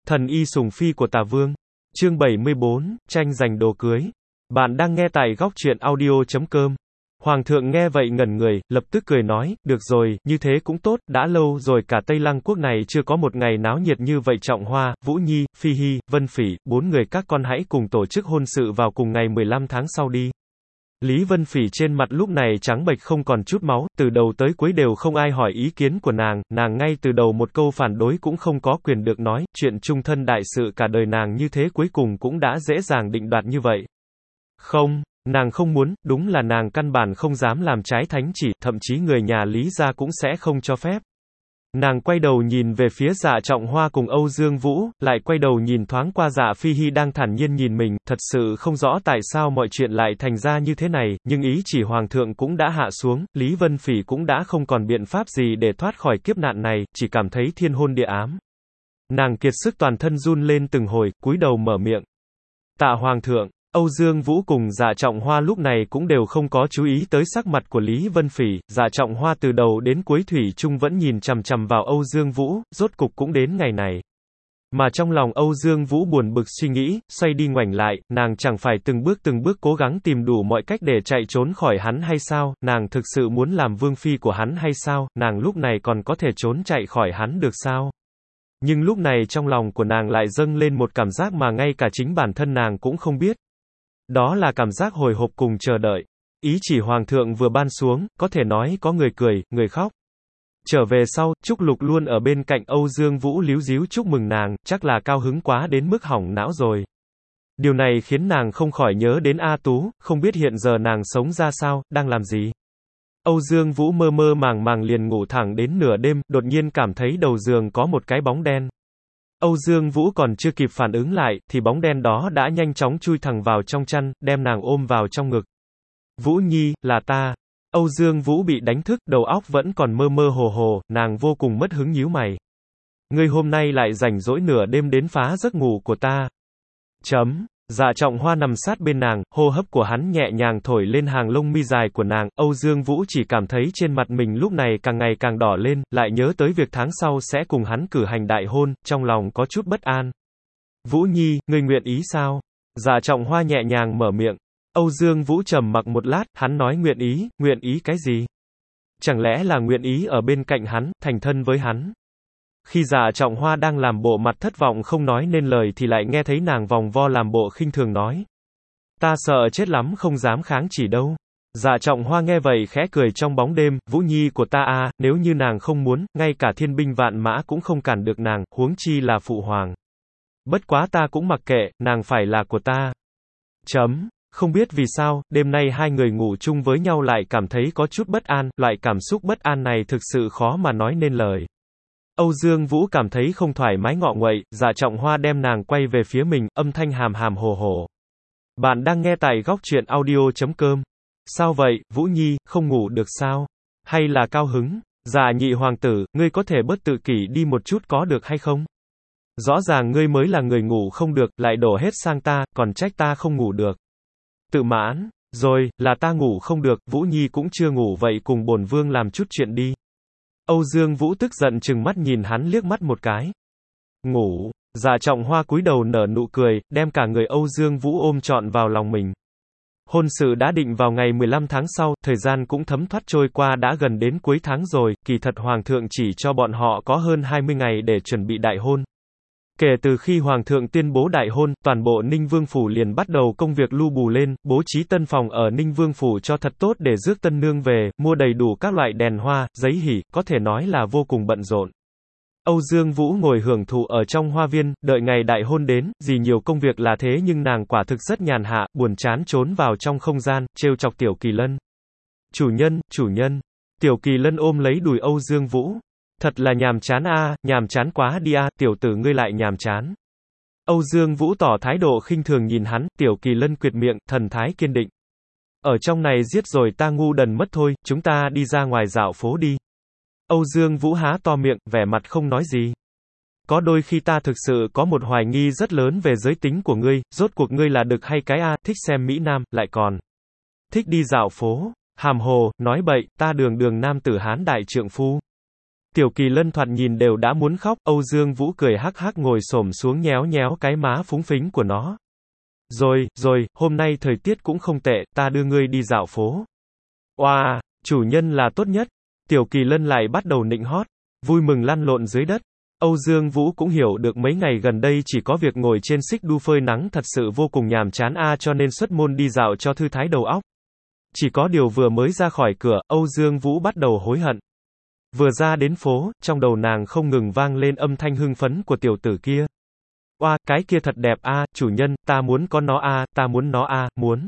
Thần y sủng phi của Tả Vương. Chương 74, tranh giành đồ cưới. Bạn đang nghe tại góc truyện audio.com. Hoàng thượng nghe vậy ngẩn người, lập tức cười nói, được rồi, như thế cũng tốt, đã lâu rồi cả Tây Lăng quốc này chưa có một ngày náo nhiệt như vậy. Trọng Hoa, Vũ Nhi, Phi Hy, Vân Phỉ, 4 người các con hãy cùng tổ chức hôn sự vào cùng ngày 15 tháng sau đi. Lý Vân Phỉ trên mặt lúc này trắng bệch không còn chút máu, từ đầu tới cuối đều không ai hỏi ý kiến của nàng ngay từ đầu một câu phản đối cũng không có quyền được nói, chuyện chung thân đại sự cả đời nàng như thế cuối cùng cũng đã dễ dàng định đoạt như vậy. Không, nàng không muốn, đúng là nàng căn bản không dám làm trái thánh chỉ, thậm chí người nhà Lý gia cũng sẽ không cho phép. Nàng quay đầu nhìn về phía Dạ Trọng Hoa cùng Âu Dương Vũ, lại quay đầu nhìn thoáng qua Dạ Phi Hy đang thản nhiên nhìn mình, thật sự không rõ tại sao mọi chuyện lại thành ra như thế này, nhưng ý chỉ Hoàng thượng cũng đã hạ xuống, Lý Vân Phỉ cũng đã không còn biện pháp gì để thoát khỏi kiếp nạn này, chỉ cảm thấy thiên hôn địa ám. Nàng kiệt sức toàn thân run lên từng hồi, cúi đầu mở miệng. Tạ Hoàng thượng. Âu Dương Vũ cùng Dạ Trọng Hoa lúc này cũng đều không có chú ý tới sắc mặt của Lý Vân Phỉ, Dạ Trọng Hoa từ đầu đến cuối thủy chung vẫn nhìn chằm chằm vào Âu Dương Vũ, rốt cục cũng đến ngày này. Mà trong lòng Âu Dương Vũ buồn bực suy nghĩ, xoay đi ngoảnh lại, nàng chẳng phải từng bước cố gắng tìm đủ mọi cách để chạy trốn khỏi hắn hay sao, nàng thực sự muốn làm vương phi của hắn hay sao, nàng lúc này còn có thể trốn chạy khỏi hắn được sao? Nhưng lúc này trong lòng của nàng lại dâng lên một cảm giác mà ngay cả chính bản thân nàng cũng không biết. Đó là cảm giác hồi hộp cùng chờ đợi. Ý chỉ Hoàng thượng vừa ban xuống, có thể nói có người cười, người khóc. Trở về sau, Trúc Lục luôn ở bên cạnh Âu Dương Vũ líu díu chúc mừng nàng, chắc là cao hứng quá đến mức hỏng não rồi. Điều này khiến nàng không khỏi nhớ đến A Tú, không biết hiện giờ nàng sống ra sao, đang làm gì. Âu Dương Vũ mơ mơ màng liền ngủ thẳng đến nửa đêm, đột nhiên cảm thấy đầu giường có một cái bóng đen. Âu Dương Vũ còn chưa kịp phản ứng lại, thì bóng đen đó đã nhanh chóng chui thẳng vào trong chăn, đem nàng ôm vào trong ngực. Vũ Nhi, là ta. Âu Dương Vũ bị đánh thức, đầu óc vẫn còn mơ mơ hồ hồ, nàng vô cùng mất hứng nhíu mày. Ngươi hôm nay lại rảnh rỗi nửa đêm đến phá giấc ngủ của ta. Dạ Trọng Hoa nằm sát bên nàng, hô hấp của hắn nhẹ nhàng thổi lên hàng lông mi dài của nàng, Âu Dương Vũ chỉ cảm thấy trên mặt mình lúc này càng ngày càng đỏ lên, lại nhớ tới việc tháng sau sẽ cùng hắn cử hành đại hôn, trong lòng có chút bất an. Vũ Nhi, ngươi nguyện ý sao? Dạ Trọng Hoa nhẹ nhàng mở miệng. Âu Dương Vũ trầm mặc một lát, hắn nói nguyện ý cái gì? Chẳng lẽ là nguyện ý ở bên cạnh hắn, thành thân với hắn? Khi Dạ Trọng Hoa đang làm bộ mặt thất vọng không nói nên lời thì lại nghe thấy nàng vòng vo làm bộ khinh thường nói. Ta sợ chết lắm không dám kháng chỉ đâu. Dạ Trọng Hoa nghe vậy khẽ cười trong bóng đêm, Vũ Nhi của ta à, nếu như nàng không muốn, ngay cả thiên binh vạn mã cũng không cản được nàng, huống chi là phụ hoàng. Bất quá ta cũng mặc kệ, nàng phải là của ta. Không biết vì sao, đêm nay hai người ngủ chung với nhau lại cảm thấy có chút bất an, loại cảm xúc bất an này thực sự khó mà nói nên lời. Âu Dương Vũ cảm thấy không thoải mái ngọ nguậy, Dạ Trọng Hoa đem nàng quay về phía mình, âm thanh hàm hàm hồ hồ. Bạn đang nghe tại góc truyện audio.com. Sao vậy, Vũ Nhi, không ngủ được sao? Hay là cao hứng? Dạ nhị hoàng tử, ngươi có thể bớt tự kỷ đi một chút có được hay không? Rõ ràng ngươi mới là người ngủ không được, lại đổ hết sang ta, còn trách ta không ngủ được. Tự mãn, rồi, là ta ngủ không được, Vũ Nhi cũng chưa ngủ vậy cùng bổn vương làm chút chuyện đi. Âu Dương Vũ tức giận trừng mắt nhìn hắn liếc mắt một cái. Ngủ, Dạ Trọng Hoa cúi đầu nở nụ cười, đem cả người Âu Dương Vũ ôm trọn vào lòng mình. Hôn sự đã định vào ngày 15 tháng sau, thời gian cũng thấm thoát trôi qua đã gần đến cuối tháng rồi, kỳ thật Hoàng thượng chỉ cho bọn họ có hơn 20 ngày để chuẩn bị đại hôn. Kể từ khi Hoàng thượng tuyên bố đại hôn, toàn bộ Ninh Vương Phủ liền bắt đầu công việc lu bù lên, bố trí tân phòng ở Ninh Vương Phủ cho thật tốt để rước tân nương về, mua đầy đủ các loại đèn hoa, giấy hỉ, có thể nói là vô cùng bận rộn. Âu Dương Vũ ngồi hưởng thụ ở trong hoa viên, đợi ngày đại hôn đến, gì nhiều công việc là thế nhưng nàng quả thực rất nhàn hạ, buồn chán trốn vào trong không gian, trêu chọc Tiểu Kỳ Lân. Chủ nhân, Tiểu Kỳ Lân ôm lấy đùi Âu Dương Vũ. Thật là nhàm chán a, nhàm chán quá đi a, tiểu tử ngươi lại nhàm chán. Âu Dương Vũ tỏ thái độ khinh thường nhìn hắn, Tiểu Kỳ Lân quyệt miệng, thần thái kiên định. Ở trong này giết rồi ta ngu đần mất thôi, chúng ta đi ra ngoài dạo phố đi. Âu Dương Vũ há to miệng, vẻ mặt không nói gì. Có đôi khi ta thực sự có một hoài nghi rất lớn về giới tính của ngươi, rốt cuộc ngươi là đực hay cái a, thích xem Mỹ Nam, lại còn thích đi dạo phố, hàm hồ, nói bậy, ta đường nam tử Hán đại trượng phu. Tiểu Kỳ Lân thoạt nhìn đều đã muốn khóc, Âu Dương Vũ cười hắc hắc ngồi xổm xuống nhéo nhéo cái má phúng phính của nó. Rồi, hôm nay thời tiết cũng không tệ, ta đưa ngươi đi dạo phố. Oa, chủ nhân là tốt nhất. Tiểu Kỳ Lân lại bắt đầu nịnh hót, vui mừng lăn lộn dưới đất. Âu Dương Vũ cũng hiểu được mấy ngày gần đây chỉ có việc ngồi trên xích đu phơi nắng thật sự vô cùng nhàm chán cho nên xuất môn đi dạo cho thư thái đầu óc. Chỉ có điều vừa mới ra khỏi cửa, Âu Dương Vũ bắt đầu hối hận. Vừa ra đến phố, trong đầu nàng không ngừng vang lên âm thanh hưng phấn của tiểu tử kia. Oa, cái kia thật đẹp chủ nhân, ta muốn có nó ta muốn nó muốn.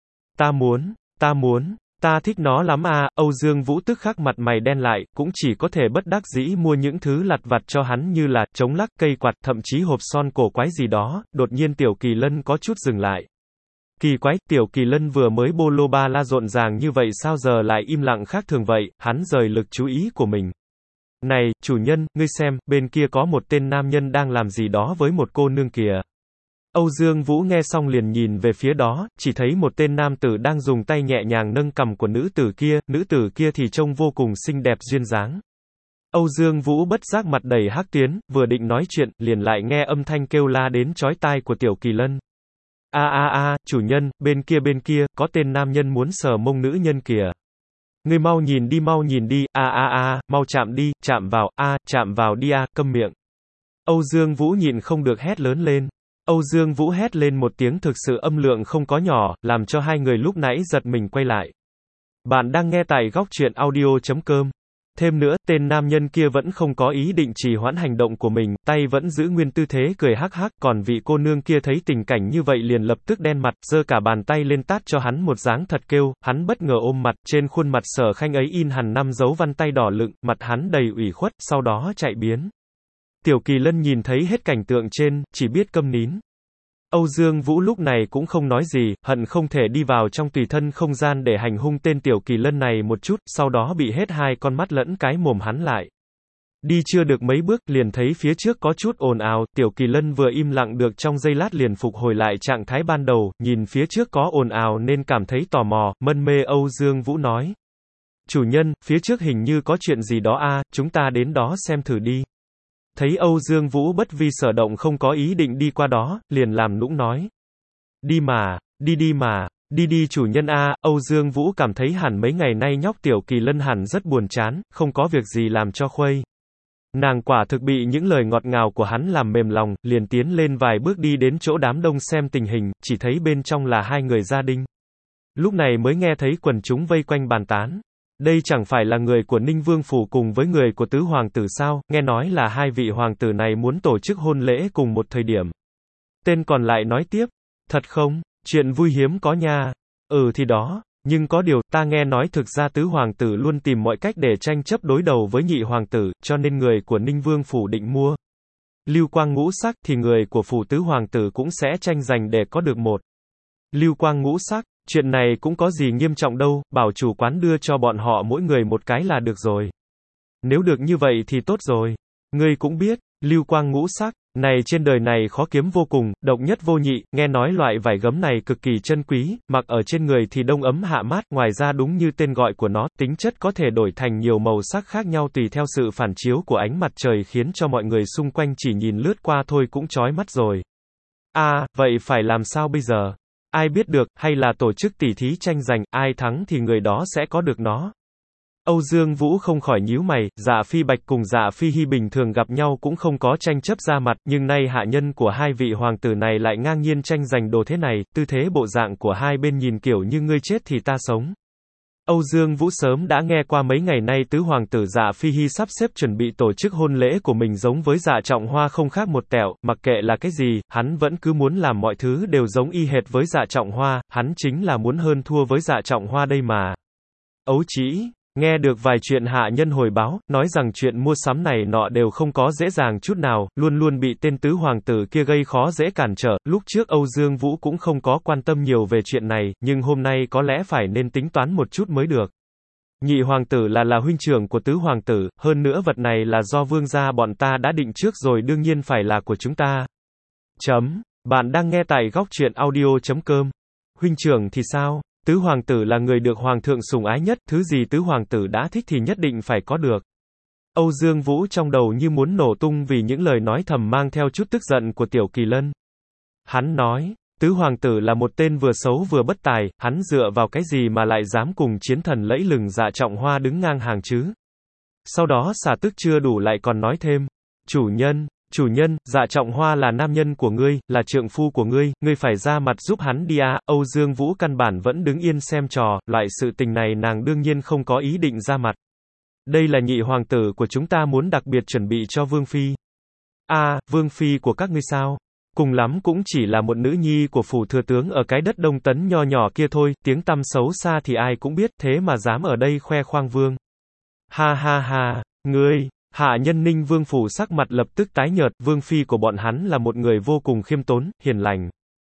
Ta thích nó lắm Âu Dương Vũ tức khắc mặt mày đen lại, cũng chỉ có thể bất đắc dĩ mua những thứ lặt vặt cho hắn như là chống lắc, cây quạt, thậm chí hộp son cổ quái gì đó. Đột nhiên Tiểu Kỳ Lân có chút dừng lại. Kỳ quái, Tiểu Kỳ Lân vừa mới bô lô ba la rộn ràng như vậy sao giờ lại im lặng khác thường vậy, hắn rời lực chú ý của mình. Này, chủ nhân, ngươi xem, bên kia có một tên nam nhân đang làm gì đó với một cô nương kìa. Âu Dương Vũ nghe xong liền nhìn về phía đó, chỉ thấy một tên nam tử đang dùng tay nhẹ nhàng nâng cằm của nữ tử kia thì trông vô cùng xinh đẹp duyên dáng. Âu Dương Vũ bất giác mặt đầy hắc tuyến, vừa định nói chuyện, liền lại nghe âm thanh kêu la đến chói tai của Tiểu Kỳ Lân. Chủ nhân, bên kia, có tên nam nhân muốn sờ mông nữ nhân kìa. Ngươi mau nhìn đi, mau chạm vào đi câm miệng. Âu Dương Vũ nhịn không được hét lớn lên. Âu Dương Vũ hét lên một tiếng thực sự âm lượng không có nhỏ, làm cho hai người lúc nãy giật mình quay lại. Bạn đang nghe tại góc truyện audio.com. Thêm nữa, tên nam nhân kia vẫn không có ý định trì hoãn hành động của mình, tay vẫn giữ nguyên tư thế cười hắc hắc, còn vị cô nương kia thấy tình cảnh như vậy liền lập tức đen mặt, giơ cả bàn tay lên tát cho hắn một dáng thật kêu, hắn bất ngờ ôm mặt, trên khuôn mặt Sở Khanh ấy in hẳn 5 dấu vân tay đỏ lựng, mặt hắn đầy ủy khuất, sau đó chạy biến. Tiểu Kỳ Lân nhìn thấy hết cảnh tượng trên, chỉ biết câm nín. Âu Dương Vũ lúc này cũng không nói gì, hận không thể đi vào trong tùy thân không gian để hành hung tên Tiểu Kỳ Lân này một chút, sau đó bị hết hai con mắt lẫn cái mồm hắn lại. Đi chưa được mấy bước, liền thấy phía trước có chút ồn ào, Tiểu Kỳ Lân vừa im lặng được trong giây lát liền phục hồi lại trạng thái ban đầu, nhìn phía trước có ồn ào nên cảm thấy tò mò, mân mê. Âu Dương Vũ nói. Chủ nhân, phía trước hình như có chuyện gì đó chúng ta đến đó xem thử đi. Thấy Âu Dương Vũ bất vi sở động không có ý định đi qua đó, liền làm nũng nói. Đi chủ nhân Âu Dương Vũ cảm thấy hẳn mấy ngày nay nhóc Tiểu Kỳ Lân hẳn rất buồn chán, không có việc gì làm cho khuây. Nàng quả thực bị những lời ngọt ngào của hắn làm mềm lòng, liền tiến lên vài bước đi đến chỗ đám đông xem tình hình, chỉ thấy bên trong là hai người gia đình. Lúc này mới nghe thấy quần chúng vây quanh bàn tán. Đây chẳng phải là người của Ninh Vương Phủ cùng với người của tứ hoàng tử sao, nghe nói là hai vị hoàng tử này muốn tổ chức hôn lễ cùng một thời điểm. Tên còn lại nói tiếp, thật không, chuyện vui hiếm có nha. Thì đó, nhưng có điều, ta nghe nói thực ra tứ hoàng tử luôn tìm mọi cách để tranh chấp đối đầu với nhị hoàng tử, cho nên người của Ninh Vương Phủ định mua lưu quang ngũ sắc thì người của phủ tứ hoàng tử cũng sẽ tranh giành để có được một lưu quang ngũ sắc. Chuyện này cũng có gì nghiêm trọng đâu, bảo chủ quán đưa cho bọn họ mỗi người một cái là được rồi. Nếu được như vậy thì tốt rồi. Ngươi cũng biết, lưu quang ngũ sắc, này trên đời này khó kiếm vô cùng, độc nhất vô nhị, nghe nói loại vải gấm này cực kỳ chân quý, mặc ở trên người thì đông ấm hạ mát, ngoài ra đúng như tên gọi của nó, tính chất có thể đổi thành nhiều màu sắc khác nhau tùy theo sự phản chiếu của ánh mặt trời khiến cho mọi người xung quanh chỉ nhìn lướt qua thôi cũng chói mắt rồi. Vậy phải làm sao bây giờ? Ai biết được, hay là tổ chức tỉ thí tranh giành, ai thắng thì người đó sẽ có được nó. Âu Dương Vũ không khỏi nhíu mày, Dạ Phi Bạch cùng Dạ Phi Hy bình thường gặp nhau cũng không có tranh chấp ra mặt, nhưng nay hạ nhân của hai vị hoàng tử này lại ngang nhiên tranh giành đồ thế này, tư thế bộ dạng của hai bên nhìn kiểu như ngươi chết thì ta sống. Âu Dương Vũ sớm đã nghe qua mấy ngày nay tứ hoàng tử Dạ Phi Hy sắp xếp chuẩn bị tổ chức hôn lễ của mình giống với Dạ Trọng Hoa không khác một tẹo, mặc kệ là cái gì, hắn vẫn cứ muốn làm mọi thứ đều giống y hệt với Dạ Trọng Hoa, hắn chính là muốn hơn thua với Dạ Trọng Hoa đây mà. Ấu chỉ, nghe được vài chuyện hạ nhân hồi báo, nói rằng chuyện mua sắm này nọ đều không có dễ dàng chút nào, luôn luôn bị tên tứ hoàng tử kia gây khó dễ cản trở, lúc trước Âu Dương Vũ cũng không có quan tâm nhiều về chuyện này, nhưng hôm nay có lẽ phải nên tính toán một chút mới được. Nhị hoàng tử là huynh trưởng của tứ hoàng tử, hơn nữa vật này là do vương gia bọn ta đã định trước rồi đương nhiên phải là của chúng ta. Bạn đang nghe tại góc truyện audio.com. Huynh trưởng thì sao? Tứ hoàng tử là người được hoàng thượng sủng ái nhất, thứ gì tứ hoàng tử đã thích thì nhất định phải có được. Âu Dương Vũ trong đầu như muốn nổ tung vì những lời nói thầm mang theo chút tức giận của Tiểu Kỳ Lân. Hắn nói, tứ hoàng tử là một tên vừa xấu vừa bất tài, hắn dựa vào cái gì mà lại dám cùng chiến thần lẫy lừng Dạ Trọng Hoa đứng ngang hàng chứ? Sau đó xả tức chưa đủ lại còn nói thêm, chủ nhân, Dạ Trọng Hoa là nam nhân của ngươi, là trượng phu của ngươi phải ra mặt giúp hắn đi à. Âu Dương Vũ căn bản vẫn đứng yên xem trò, loại sự tình này nàng đương nhiên không có ý định ra mặt. Đây là nhị hoàng tử của chúng ta muốn đặc biệt chuẩn bị cho Vương Phi. Vương Phi của các ngươi sao? Cùng lắm cũng chỉ là một nữ nhi của phủ thừa tướng ở cái đất Đông Tấn nho nhỏ kia thôi, tiếng tăm xấu xa thì ai cũng biết, thế mà dám ở đây khoe khoang vương. Ha ha ha, ngươi, hạ nhân Ninh Vương phủ sắc mặt lập tức tái nhợt, Vương Phi của bọn hắn là một người vô cùng khiêm tốn, hiền lành.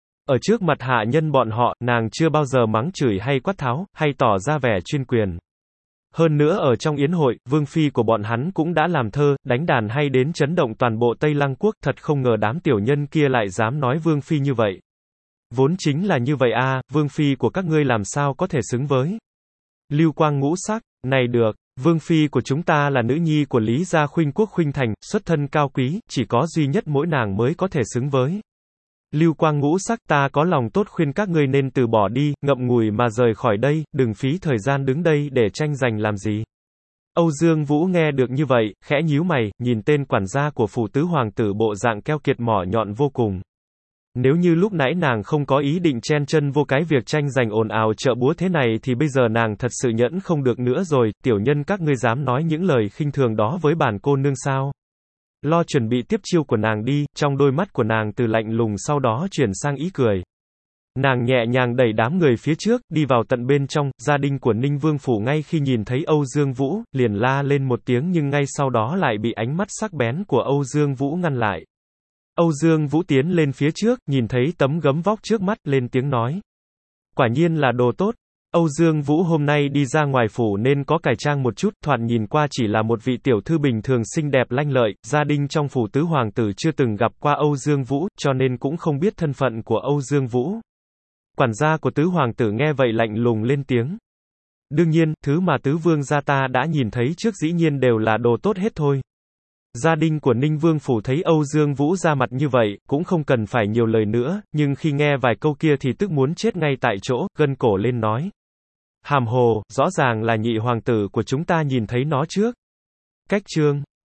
Ở trước mặt hạ nhân bọn họ, nàng chưa bao giờ mắng chửi hay quát tháo, hay tỏ ra vẻ chuyên quyền. Hơn nữa ở trong yến hội, Vương Phi của bọn hắn cũng đã làm thơ, đánh đàn hay đến chấn động toàn bộ Tây Lăng quốc, thật không ngờ đám tiểu nhân kia lại dám nói Vương Phi như vậy. Vốn chính là như vậy Vương Phi của các ngươi làm sao có thể xứng với Lưu Quang Ngũ Sắc, này được, Vương Phi của chúng ta là nữ nhi của Lý gia Khuynh Quốc Khuynh Thành, xuất thân cao quý, chỉ có duy nhất mỗi nàng mới có thể xứng với Lưu Quang Ngũ Sắc. Ta có lòng tốt khuyên các ngươi nên từ bỏ đi, ngậm ngùi mà rời khỏi đây, đừng phí thời gian đứng đây để tranh giành làm gì. Âu Dương Vũ nghe được như vậy, khẽ nhíu mày, nhìn tên quản gia của phủ tứ hoàng tử bộ dạng keo kiệt mỏ nhọn vô cùng. Nếu như lúc nãy nàng không có ý định chen chân vô cái việc tranh giành ồn ào trợ búa thế này thì bây giờ nàng thật sự nhẫn không được nữa rồi. Tiểu nhân các ngươi dám nói những lời khinh thường đó với bản cô nương sao? Lo chuẩn bị tiếp chiêu của nàng đi. Trong đôi mắt của nàng từ lạnh lùng sau đó chuyển sang ý cười. Nàng nhẹ nhàng đẩy đám người phía trước, đi vào tận bên trong. Gia đình của Ninh Vương phủ ngay khi nhìn thấy Âu Dương Vũ, liền la lên một tiếng nhưng ngay sau đó lại bị ánh mắt sắc bén của Âu Dương Vũ ngăn lại. Âu Dương Vũ tiến lên phía trước, nhìn thấy tấm gấm vóc trước mắt, lên tiếng nói. Quả nhiên là đồ tốt. Âu Dương Vũ hôm nay đi ra ngoài phủ nên có cải trang một chút, thoạt nhìn qua chỉ là một vị tiểu thư bình thường xinh đẹp lanh lợi, gia đình trong phủ tứ hoàng tử chưa từng gặp qua Âu Dương Vũ, cho nên cũng không biết thân phận của Âu Dương Vũ. Quản gia của tứ hoàng tử nghe vậy lạnh lùng lên tiếng. Đương nhiên, thứ mà tứ vương gia ta đã nhìn thấy trước dĩ nhiên đều là đồ tốt hết thôi. Gia đình của Ninh Vương phủ thấy Âu Dương Vũ ra mặt như vậy, cũng không cần phải nhiều lời nữa, nhưng khi nghe vài câu kia thì tức muốn chết ngay tại chỗ, gân cổ lên nói. Hàm hồ, rõ ràng là nhị hoàng tử của chúng ta nhìn thấy nó trước. Cách chương